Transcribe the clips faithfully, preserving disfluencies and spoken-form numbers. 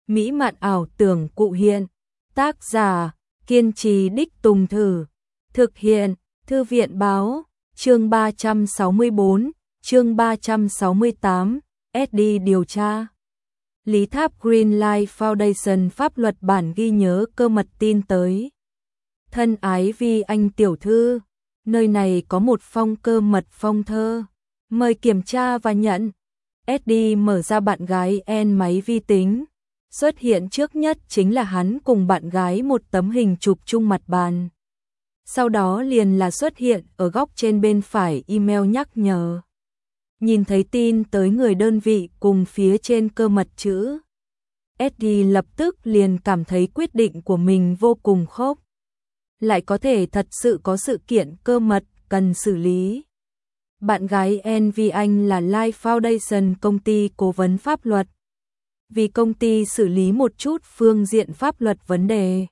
mỹ mạn ảo tưởng cụ hiện. Tác giả, kiên trì đích tùng thử. Thực hiện, Thư viện báo, chương ba trăm sáu mươi bốn, chương ba trăm sáu mươi tám, ét đê điều tra. Lý Tháp Greenlight Foundation pháp luật bản ghi nhớ cơ mật tin tới. Thân ái Vi Anh tiểu thư, nơi này có một phong cơ mật phong thơ. Mời kiểm tra và nhận. ét đê mở ra bạn gái en máy vi tính. Xuất hiện trước nhất chính là hắn cùng bạn gái một tấm hình chụp chung mặt bàn. Sau đó liền là xuất hiện ở góc trên bên phải email nhắc nhở. Nhìn thấy tin tới người đơn vị cùng phía trên cơ mật chữ. ét đê lập tức liền cảm thấy quyết định của mình vô cùng khốc. Lại có thể thật sự có sự kiện cơ mật cần xử lý. Bạn gái en vi Anh là Life Foundation công ty cố vấn pháp luật. Vì công ty xử lý một chút phương diện pháp luật vấn đề.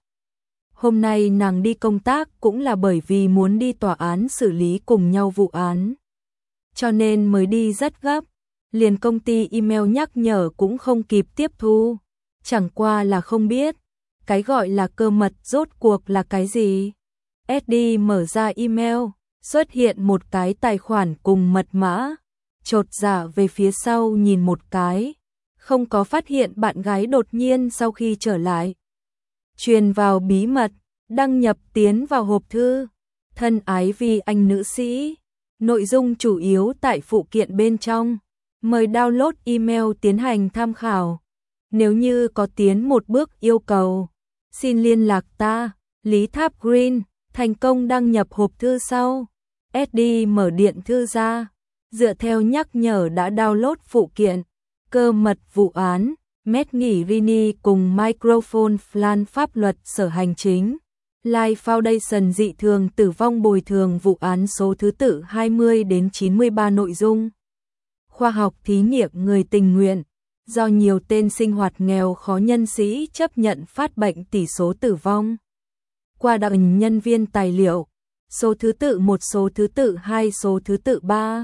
Hôm nay nàng đi công tác cũng là bởi vì muốn đi tòa án xử lý cùng nhau vụ án. Cho nên mới đi rất gấp, liền công ty email nhắc nhở cũng không kịp tiếp thu. Chẳng qua là không biết, cái gọi là cơ mật rốt cuộc là cái gì. ét đê mở ra email, xuất hiện một cái tài khoản cùng mật mã. Chột dạ về phía sau nhìn một cái, không có phát hiện bạn gái đột nhiên sau khi trở lại. Truyền vào bí mật, đăng nhập tiến vào hộp thư. Thân ái Vi Anh nữ sĩ. Nội dung chủ yếu tại phụ kiện bên trong. Mời download email tiến hành tham khảo. Nếu như có tiến một bước yêu cầu, xin liên lạc ta, Lý Tháp Green. Thành công đăng nhập hộp thư sau. ét đê mở điện thư ra. Dựa theo nhắc nhở đã download phụ kiện. Cơ mật vụ án, Mét nghỉ Rini cùng Microphone Plan pháp luật sở hành chính. Life Foundation dị thường tử vong bồi thường vụ án số thứ tự hai mươi đến chín mươi ba nội dung. Khoa học thí nghiệm người tình nguyện. Do nhiều tên sinh hoạt nghèo khó nhân sĩ chấp nhận phát bệnh tỷ số tử vong. Qua đạo nhân viên tài liệu. Số thứ tự một, số thứ tự hai, số thứ tự ba.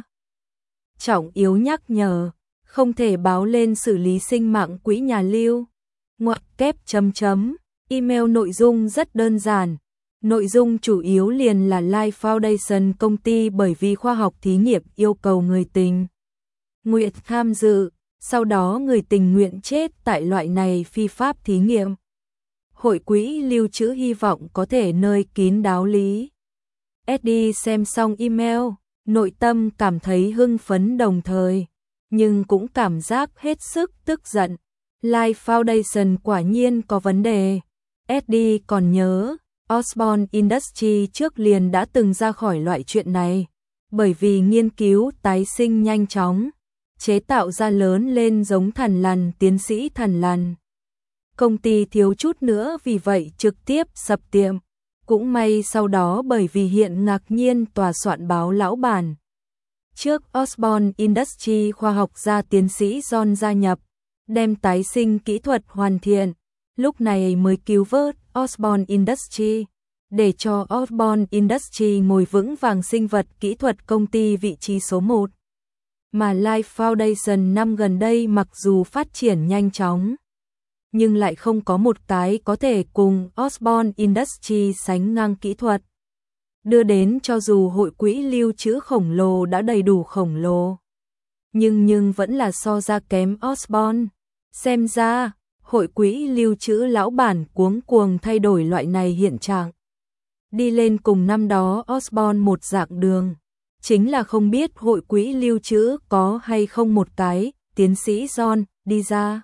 Trọng yếu nhắc nhở. Không thể báo lên xử lý sinh mạng quỹ nhà lưu. Ngoặc kép chấm chấm. Email nội dung rất đơn giản. Nội dung chủ yếu liền là Life Foundation công ty bởi vì khoa học thí nghiệm yêu cầu người tình nguyện tham dự. Sau đó người tình nguyện chết tại loại này phi pháp thí nghiệm. Hội quỹ lưu trữ hy vọng có thể nơi kín đáo lý. ét đê xem xong email, nội tâm cảm thấy hưng phấn đồng thời. Nhưng cũng cảm giác hết sức tức giận. Life Foundation quả nhiên có vấn đề. ét đê còn nhớ, Osborne Industries trước liền đã từng ra khỏi loại chuyện này. Bởi vì nghiên cứu tái sinh nhanh chóng, chế tạo ra lớn lên giống thằn lằn tiến sĩ thằn lằn. Công ty thiếu chút nữa vì vậy trực tiếp sập tiệm. Cũng may sau đó bởi vì hiện ngạc nhiên tòa soạn báo lão bản. Trước Osborne Industries khoa học gia tiến sĩ John gia nhập, đem tái sinh kỹ thuật hoàn thiện, lúc này mới cứu vớt Osborne Industries, để cho Osborne Industries ngồi vững vàng sinh vật kỹ thuật công ty vị trí số một. Mà Life Foundation năm gần đây mặc dù phát triển nhanh chóng, nhưng lại không có một cái có thể cùng Osborne Industries sánh ngang kỹ thuật. Đưa đến cho dù hội quỹ lưu trữ khổng lồ đã đầy đủ khổng lồ. Nhưng nhưng vẫn là so ra kém Osborne. Xem ra, hội quỹ lưu trữ lão bản cuống cuồng thay đổi loại này hiện trạng. Đi lên cùng năm đó Osborne một dạng đường. Chính là không biết hội quỹ lưu trữ có hay không một cái, tiến sĩ John, đi ra.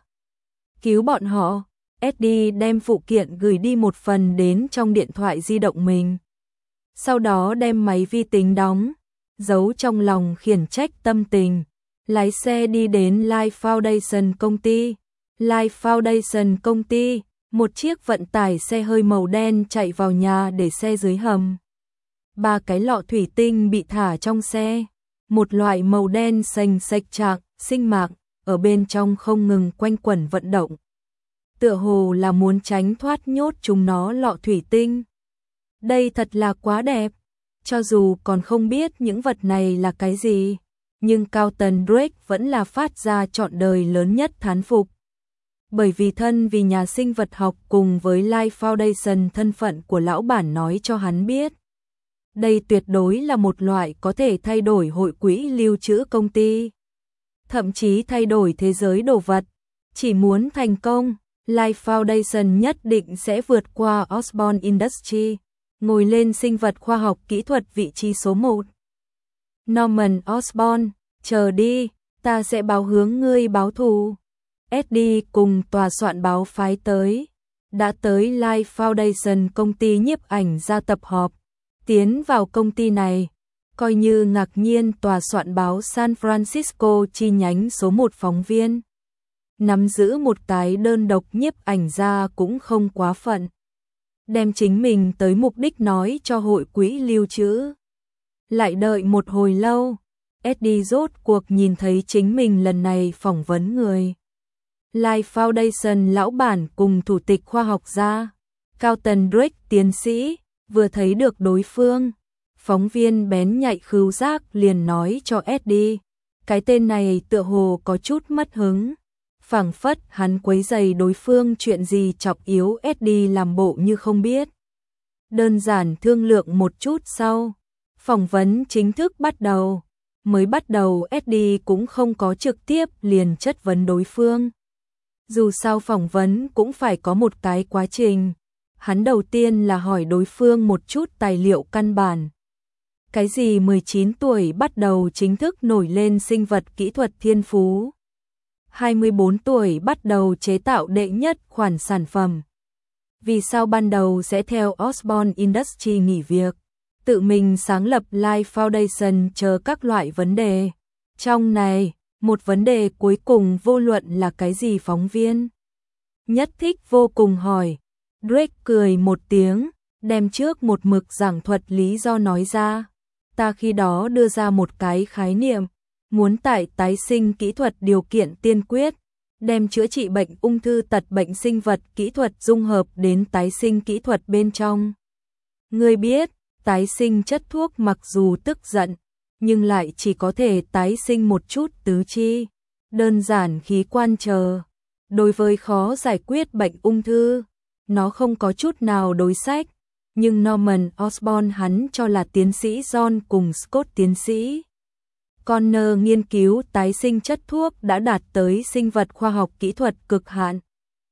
Cứu bọn họ, ét đê đem phụ kiện gửi đi một phần đến trong điện thoại di động mình. Sau đó đem máy vi tính đóng, giấu trong lòng khiển trách tâm tình, lái xe đi đến Life Foundation công ty. Life Foundation công ty, một chiếc vận tải xe hơi màu đen chạy vào nhà để xe dưới hầm. Ba cái lọ thủy tinh bị thả trong xe, một loại màu đen sành sạch trạng, sinh mạng, ở bên trong không ngừng quanh quẩn vận động. Tựa hồ là muốn tránh thoát nhốt chúng nó lọ thủy tinh. Đây thật là quá đẹp, cho dù còn không biết những vật này là cái gì, nhưng Carlton Drake vẫn là phát ra trọn đời lớn nhất thán phục. bởi vì thân vì nhà sinh vật học cùng với Life Foundation, thân phận của lão bản nói cho hắn biết. Đây tuyệt đối là một loại có thể thay đổi hội quỹ lưu trữ công ty, thậm chí thay đổi thế giới đồ vật. Chỉ muốn thành công, Life Foundation nhất định sẽ vượt qua Osborne Industries, ngồi lên sinh vật khoa học kỹ thuật vị trí số một. Norman Osborn, chờ đi, ta sẽ báo hướng ngươi báo thù. Eddie cùng tòa soạn báo phái tới, đã tới Life Foundation, công ty nhiếp ảnh ra tập họp. Tiến vào công ty này, coi như ngạc nhiên, tòa soạn báo San Francisco chi nhánh số một phóng viên. Nắm giữ một cái đơn độc nhiếp ảnh ra cũng không quá phận. Đem chính mình tới mục đích nói cho hội quỹ lưu trữ. Lại đợi một hồi lâu, Eddie rốt cuộc nhìn thấy chính mình lần này phỏng vấn người. Life Foundation lão bản cùng thủ tịch khoa học gia, Carlton Drake tiến sĩ, vừa thấy được đối phương. Phóng viên bén nhạy khứu giác liền nói cho Eddie, cái tên này tựa hồ có chút mất hứng. Phảng phất hắn quấy rầy đối phương chuyện gì trọng yếu, Eddie làm bộ như không biết. Đơn giản thương lượng một chút sau, phỏng vấn chính thức bắt đầu. Mới bắt đầu Eddie cũng không có trực tiếp liền chất vấn đối phương. Dù sao phỏng vấn cũng phải có một cái quá trình. Hắn đầu tiên là hỏi đối phương một chút tài liệu căn bản. Cái gì mười chín tuổi bắt đầu chính thức nổi lên sinh vật kỹ thuật thiên phú. hai mươi bốn tuổi bắt đầu chế tạo đệ nhất khoản sản phẩm. Vì sao ban đầu sẽ theo Osborne Industries nghỉ việc, tự mình sáng lập Life Foundation, chờ các loại vấn đề. Trong này, một vấn đề cuối cùng vô luận là cái gì phóng viên nhất thích vô cùng hỏi. Drake cười một tiếng, đem trước một mực giảng thuật lý do nói ra. Ta khi đó đưa ra một cái khái niệm, muốn tại tái sinh kỹ thuật điều kiện tiên quyết, đem chữa trị bệnh ung thư tật bệnh sinh vật kỹ thuật dung hợp đến tái sinh kỹ thuật bên trong. Ngươi biết, tái sinh chất thuốc mặc dù tức giận, nhưng lại chỉ có thể tái sinh một chút tứ chi, đơn giản khí quan chờ. Đối với khó giải quyết bệnh ung thư, nó không có chút nào đối sách, nhưng Norman Osborn hắn cho là tiến sĩ John cùng Scott tiến sĩ Connor nghiên cứu tái sinh chất thuốc đã đạt tới sinh vật khoa học kỹ thuật cực hạn.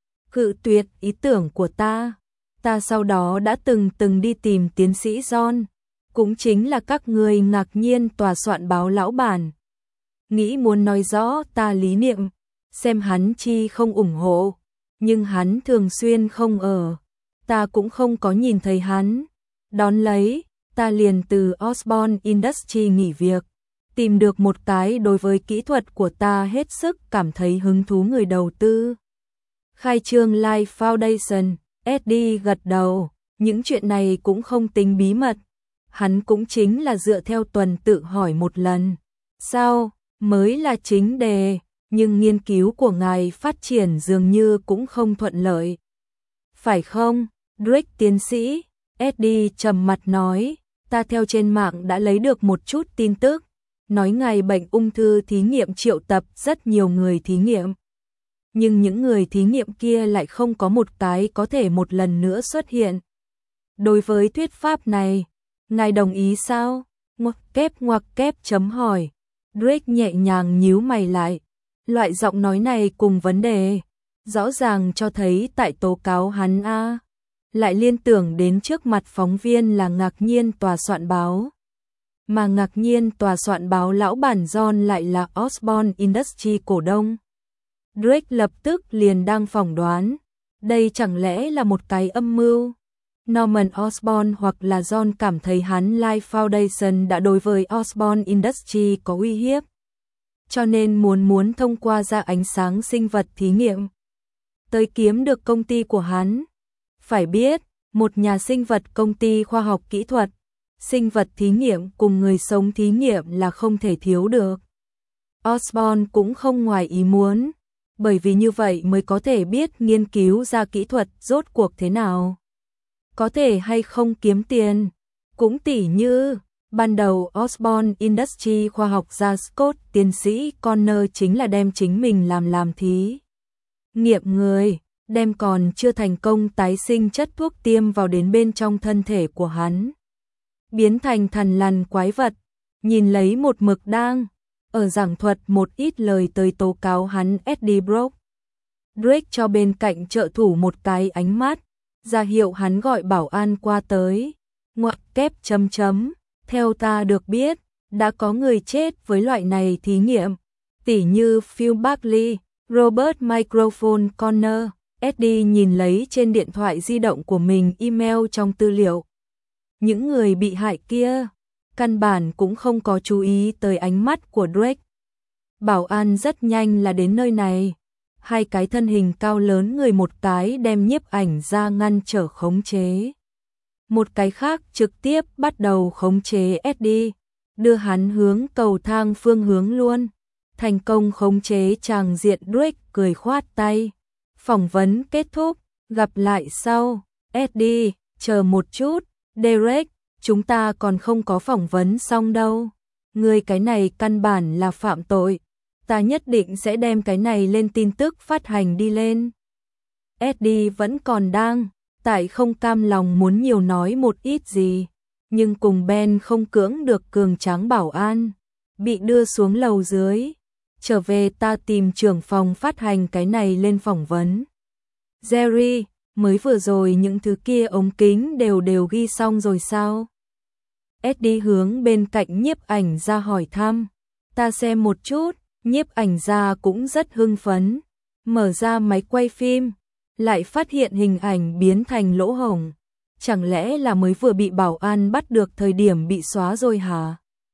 Cự tuyệt ý tưởng của ta. Ta sau đó đã từng từng đi tìm tiến sĩ John, cũng chính là các người ngạc nhiên tòa soạn báo lão bản. Nghĩ muốn nói rõ ta lý niệm, xem hắn chi không ủng hộ, nhưng hắn thường xuyên không ở, ta cũng không có nhìn thấy hắn. Đón lấy, ta liền từ Osborne Industries nghỉ việc, tìm được một cái đối với kỹ thuật của ta hết sức cảm thấy hứng thú người đầu tư. Khai trương Life Foundation, Eddie gật đầu, những chuyện này cũng không tính bí mật. Hắn cũng chính là dựa theo tuần tự hỏi một lần. Sao, mới là chính đề, nhưng nghiên cứu của ngài phát triển dường như cũng không thuận lợi. Phải không, Drake tiến sĩ? Eddie trầm mặt nói, ta theo trên mạng đã lấy được một chút tin tức, nói ngài bệnh ung thư thí nghiệm triệu tập rất nhiều người thí nghiệm. Nhưng những người thí nghiệm kia lại không có một cái có thể một lần nữa xuất hiện. Đối với thuyết pháp này, ngài đồng ý sao? Ngoặc kép ngoặc kép chấm hỏi. Drake nhẹ nhàng nhíu mày lại. Loại giọng nói này cùng vấn đề, rõ ràng cho thấy tại tố cáo hắn a. Lại liên tưởng đến trước mặt phóng viên là ngạc nhiên tòa soạn báo. Mà ngạc nhiên tòa soạn báo lão bản John lại là Osborne Industries cổ đông. Drake lập tức liền đang phỏng đoán, đây chẳng lẽ là một cái âm mưu? Norman Osborn hoặc là John cảm thấy hắn Life Foundation đã đối với Osborne Industries có uy hiếp, cho nên muốn muốn thông qua ra ánh sáng sinh vật thí nghiệm, tới kiếm được công ty của hắn. Phải biết, một nhà sinh vật công ty khoa học kỹ thuật, sinh vật thí nghiệm cùng người sống thí nghiệm là không thể thiếu được. Osborne cũng không ngoài ý muốn, bởi vì như vậy mới có thể biết nghiên cứu ra kỹ thuật rốt cuộc thế nào, có thể hay không kiếm tiền. Cũng tỉ như, ban đầu Osborne Industries khoa học gia Scott tiến sĩ Connor chính là đem chính mình làm làm thí nghiệm người, đem còn chưa thành công tái sinh chất thuốc tiêm vào đến bên trong thân thể của hắn. Biến thành thằn lằn quái vật, nhìn lấy một mực đang ở giảng thuật một ít lời tới tố cáo hắn Eddie Brock. Drake cho bên cạnh trợ thủ một cái ánh mắt, ra hiệu hắn gọi bảo an qua tới. Ngoặc kép chấm chấm, theo ta được biết, đã có người chết với loại này thí nghiệm, tỉ như Phil Buckley, Robert Microphone Connor. Eddie nhìn lấy trên điện thoại di động của mình email trong tư liệu. Những người bị hại kia, căn bản cũng không có chú ý tới ánh mắt của Drake. Bảo an rất nhanh là đến nơi này. Hai cái thân hình cao lớn người một cái đem nhiếp ảnh ra ngăn trở khống chế. Một cái khác trực tiếp bắt đầu khống chế Eddie, đưa hắn hướng cầu thang phương hướng luôn. Thành công khống chế chàng diện. Drake cười khoát tay. Phỏng vấn kết thúc, gặp lại sau. Eddie, chờ một chút, Derek, chúng ta còn không có phỏng vấn xong đâu. Người cái này căn bản là phạm tội. Ta nhất định sẽ đem cái này lên tin tức phát hành đi lên. Eddie vẫn còn đang, tại không cam lòng muốn nhiều nói một ít gì, nhưng cùng Ben không cưỡng được cường tráng bảo an, bị đưa xuống lầu dưới. Trở về ta tìm trưởng phòng phát hành cái này lên phỏng vấn. Jerry, mới vừa rồi những thứ kia ống kính đều đều ghi xong rồi sao? Eddie hướng bên cạnh nhiếp ảnh ra hỏi thăm. Ta xem một chút. Nhiếp ảnh ra cũng rất hưng phấn, mở ra máy quay phim, lại phát hiện hình ảnh biến thành lỗ hổng. Chẳng lẽ là mới vừa bị bảo an bắt được thời điểm bị xóa rồi hả?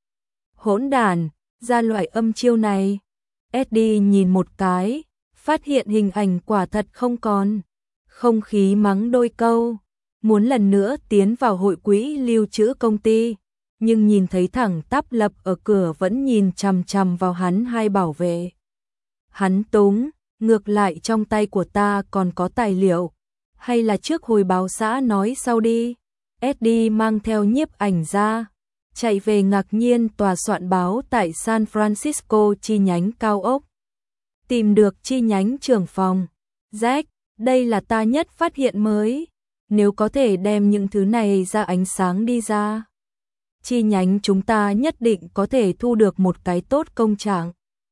Hỗn đản, ra loại âm chiêu này. Eddie nhìn một cái, phát hiện hình ảnh quả thật không còn. Không khí mắng đôi câu, muốn lần nữa tiến vào hội quỹ lưu trữ công ty. Nhưng nhìn thấy thẳng tắp lập ở cửa vẫn nhìn chằm chằm vào hắn hai bảo vệ. Hắn túng, ngược lại trong tay của ta còn có tài liệu, hay là trước hồi báo xã nói sau đi. Eddie mang theo nhiếp ảnh ra, chạy về ngạc nhiên tòa soạn báo tại San Francisco chi nhánh cao ốc. Tìm được chi nhánh trưởng phòng. Jack, đây là ta nhất phát hiện mới, nếu có thể đem những thứ này ra ánh sáng đi ra, chi nhánh chúng ta nhất định có thể thu được một cái tốt công trạng.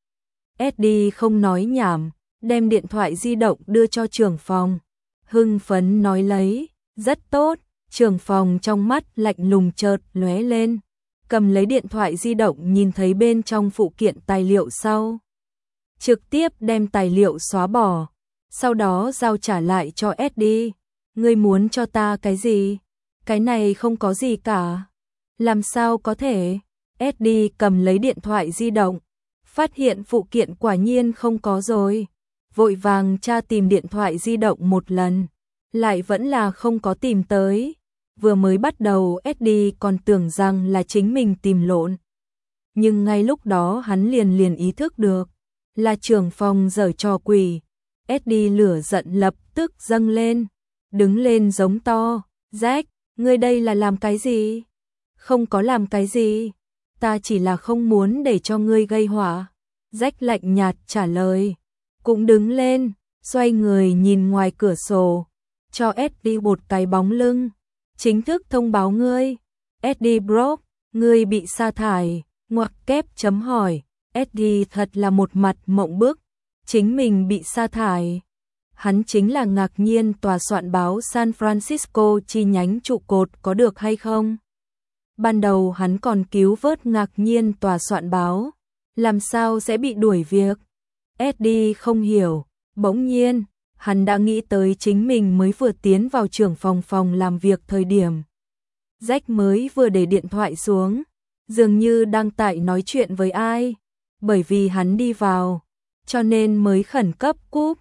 Eddie không nói nhảm, đem điện thoại di động đưa cho trưởng phòng. Hưng phấn nói lấy, rất tốt. Trưởng phòng trong mắt lạnh lùng chợt lóe lên, cầm lấy điện thoại di động nhìn thấy bên trong phụ kiện tài liệu sau. Trực tiếp đem tài liệu xóa bỏ, sau đó giao trả lại cho Eddie. Ngươi muốn cho ta cái gì? Cái này không có gì cả. Làm sao có thể? Eddie cầm lấy điện thoại di động, phát hiện phụ kiện quả nhiên không có rồi. Vội vàng tra tìm điện thoại di động một lần, lại vẫn là không có tìm tới. Vừa mới bắt đầu Eddie còn tưởng rằng là chính mình tìm lộn. Nhưng ngay lúc đó hắn liền liền ý thức được, là trưởng phòng giở trò quỷ. Eddie lửa giận lập tức dâng lên, đứng lên giống to. Jack, ngươi đây là làm cái gì? Không có làm cái gì, ta chỉ là không muốn để cho ngươi gây họa. Jack lạnh nhạt trả lời, cũng đứng lên, xoay người nhìn ngoài cửa sổ, cho Eddie một cái bóng lưng. Chính thức thông báo ngươi, Eddie Brock, ngươi bị sa thải. Ngoặc kép chấm hỏi. Eddie thật là một mặt mộng bức, chính mình bị sa thải. Hắn chính là ngạc nhiên tòa soạn báo San Francisco chi nhánh trụ cột có được hay không? Ban đầu hắn còn cứu vớt ngạc nhiên tòa soạn báo, làm sao sẽ bị đuổi việc? Eddie không hiểu, bỗng nhiên, hắn đã nghĩ tới chính mình mới vừa tiến vào trưởng phòng phòng làm việc thời điểm. Jack mới vừa để điện thoại xuống, dường như đang tại nói chuyện với ai, bởi vì hắn đi vào, cho nên mới khẩn cấp cúp.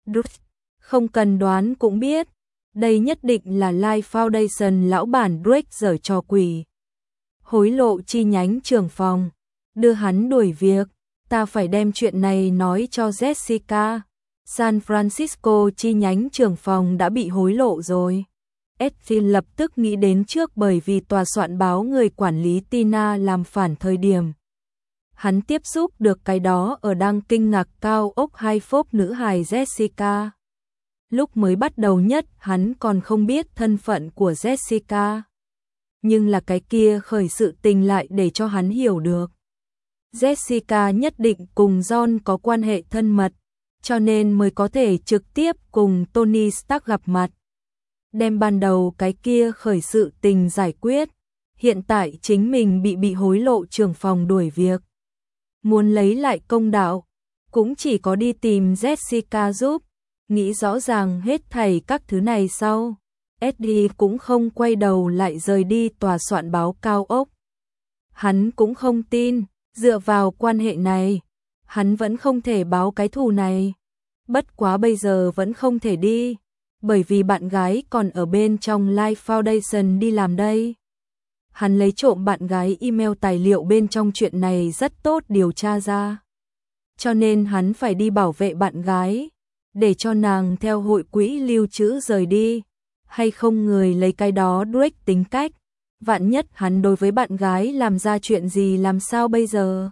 Không cần đoán cũng biết, đây nhất định là Life Foundation lão bản Drake giở trò quỷ. Hối lộ chi nhánh trưởng phòng, đưa hắn đuổi việc, ta phải đem chuyện này nói cho Jessica. San Francisco chi nhánh trưởng phòng đã bị hối lộ rồi. Eddie lập tức nghĩ đến trước bởi vì tòa soạn báo người quản lý Tina làm phản thời điểm. Hắn tiếp xúc được cái đó ở đang kinh ngạc cao ốc hai phốp nữ hài Jessica. Lúc mới bắt đầu nhất hắn còn không biết thân phận của Jessica. Nhưng là cái kia khởi sự tình lại để cho hắn hiểu được. Jessica nhất định cùng John có quan hệ thân mật, cho nên mới có thể trực tiếp cùng Tony Stark gặp mặt. Đem ban đầu cái kia khởi sự tình giải quyết, hiện tại chính mình bị bị hối lộ trưởng phòng đuổi việc. Muốn lấy lại công đạo, cũng chỉ có đi tìm Jessica giúp, nghĩ rõ ràng hết thảy các thứ này sau. Eddie cũng không quay đầu lại rời đi tòa soạn báo cao ốc. Hắn cũng không tin, dựa vào quan hệ này, hắn vẫn không thể báo cái thù này. Bất quá bây giờ vẫn không thể đi, bởi vì bạn gái còn ở bên trong Life Foundation đi làm đây. Hắn lấy trộm bạn gái email tài liệu bên trong chuyện này rất tốt điều tra ra. Cho nên hắn phải đi bảo vệ bạn gái, để cho nàng theo hội quỹ lưu trữ rời đi. Hay không người lấy cái đó Drake tính cách, vạn nhất hắn đối với bạn gái làm ra chuyện gì làm sao bây giờ.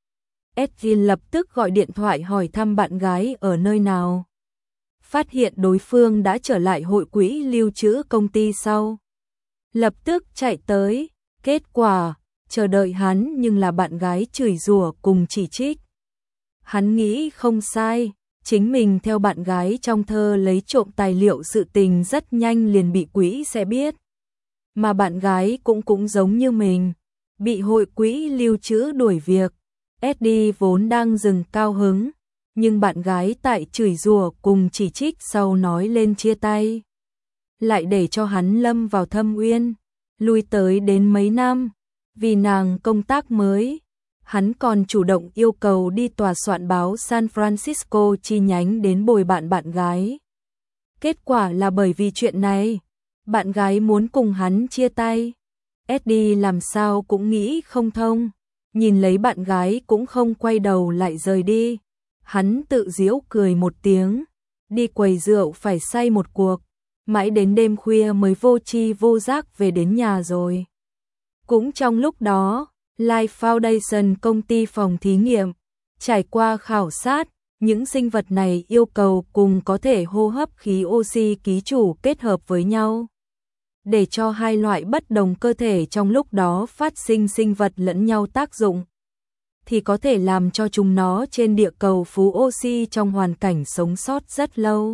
Edwin lập tức gọi điện thoại hỏi thăm bạn gái ở nơi nào. Phát hiện đối phương đã trở lại hội quỹ lưu trữ công ty sau. Lập tức chạy tới, kết quả, chờ đợi hắn nhưng là bạn gái chửi rủa cùng chỉ trích. Hắn nghĩ không sai, chính mình theo bạn gái trong thơ lấy trộm tài liệu sự tình rất nhanh liền bị quỹ sẽ biết. Mà bạn gái cũng cũng giống như mình, bị hội quỹ lưu trữ đuổi việc. Eddie vốn đang dừng cao hứng, nhưng bạn gái tại chửi rủa cùng chỉ trích sau nói lên chia tay. Lại để cho hắn lâm vào thâm uyên, lui tới đến mấy năm, vì nàng công tác mới. Hắn còn chủ động yêu cầu đi tòa soạn báo San Francisco chi nhánh đến bồi bạn bạn gái. Kết quả là bởi vì chuyện này, bạn gái muốn cùng hắn chia tay. Eddie làm sao cũng nghĩ không thông, nhìn lấy bạn gái cũng không quay đầu lại rời đi. Hắn tự giễu cười một tiếng, đi quầy rượu phải say một cuộc, mãi đến đêm khuya mới vô tri vô giác về đến nhà rồi. Cũng trong lúc đó, Life Foundation công ty phòng thí nghiệm, trải qua khảo sát, những sinh vật này yêu cầu cùng có thể hô hấp khí oxy ký chủ kết hợp với nhau. Để cho hai loại bất đồng cơ thể trong lúc đó phát sinh sinh vật lẫn nhau tác dụng, thì có thể làm cho chúng nó trên địa cầu phú oxy trong hoàn cảnh sống sót rất lâu.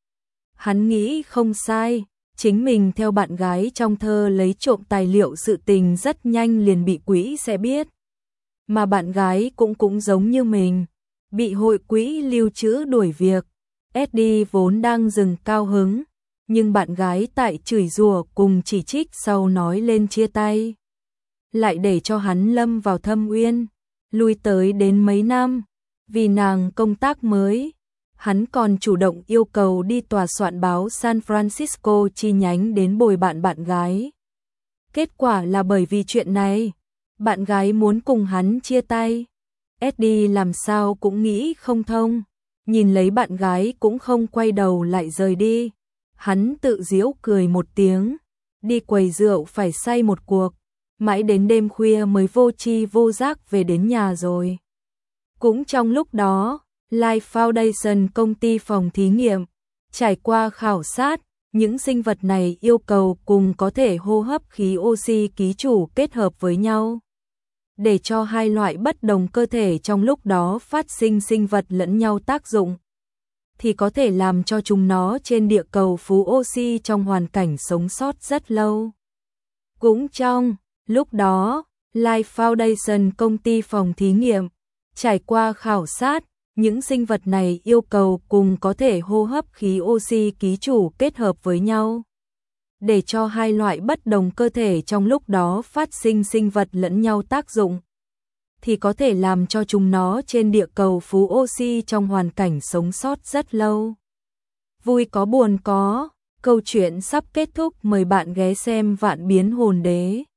Hắn nghĩ không sai, chính mình theo bạn gái trong thơ lấy trộm tài liệu sự tình rất nhanh liền bị quỹ sẽ biết. Mà bạn gái cũng cũng giống như mình, bị hội quỹ lưu trữ đuổi việc. Eddie vốn đang dừng cao hứng, nhưng bạn gái tại chửi rủa cùng chỉ trích sau nói lên chia tay. Lại để cho hắn lâm vào thâm uyên, lui tới đến mấy năm, vì nàng công tác mới. Hắn còn chủ động yêu cầu đi tòa soạn báo San Francisco chi nhánh đến bồi bạn bạn gái. Kết quả là bởi vì chuyện này, bạn gái muốn cùng hắn chia tay. Eddie làm sao cũng nghĩ không thông, nhìn lấy bạn gái cũng không quay đầu lại rời đi. Hắn tự giễu cười một tiếng, đi quầy rượu phải say một cuộc, mãi đến đêm khuya mới vô tri vô giác về đến nhà rồi. Cũng trong lúc đó, Life Foundation công ty phòng thí nghiệm, trải qua khảo sát, những sinh vật này yêu cầu cùng có thể hô hấp khí oxy ký chủ kết hợp với nhau. Để cho hai loại bất đồng cơ thể trong lúc đó phát sinh sinh vật lẫn nhau tác dụng, thì có thể làm cho chúng nó trên địa cầu phú oxy trong hoàn cảnh sống sót rất lâu. Cũng trong lúc đó, Life Foundation công ty phòng thí nghiệm, trải qua khảo sát, những sinh vật này yêu cầu cùng có thể hô hấp khí oxy ký chủ kết hợp với nhau. Để cho hai loại bất đồng cơ thể trong lúc đó phát sinh sinh vật lẫn nhau tác dụng, thì có thể làm cho chúng nó trên địa cầu phú oxy trong hoàn cảnh sống sót rất lâu. Vui có buồn có, câu chuyện sắp kết thúc, mời bạn ghé xem Vạn Biến Hồn Đế.